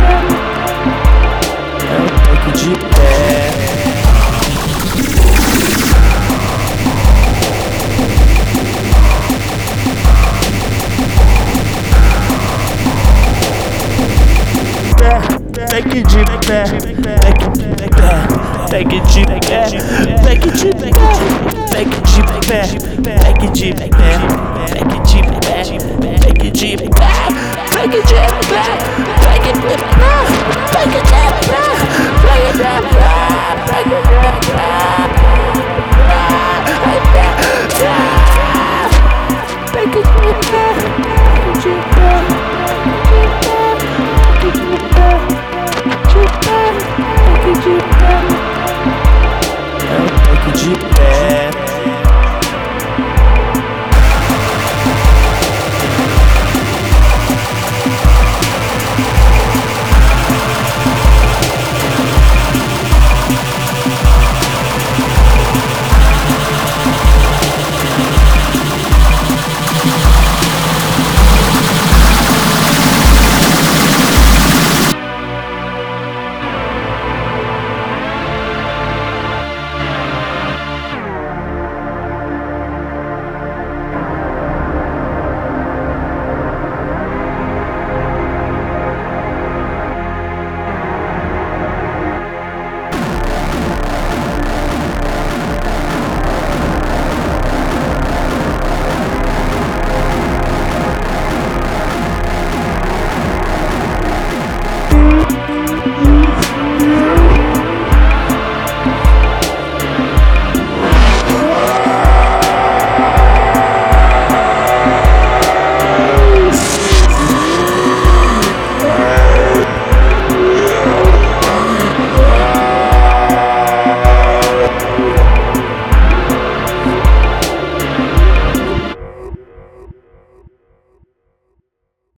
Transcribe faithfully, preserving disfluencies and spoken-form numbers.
É o pack de pé. Pack de pé, pack de pé, pack de pé, pack de pé, pack de pé, pack de pé, pack de pé, pack de pé, pack de pé.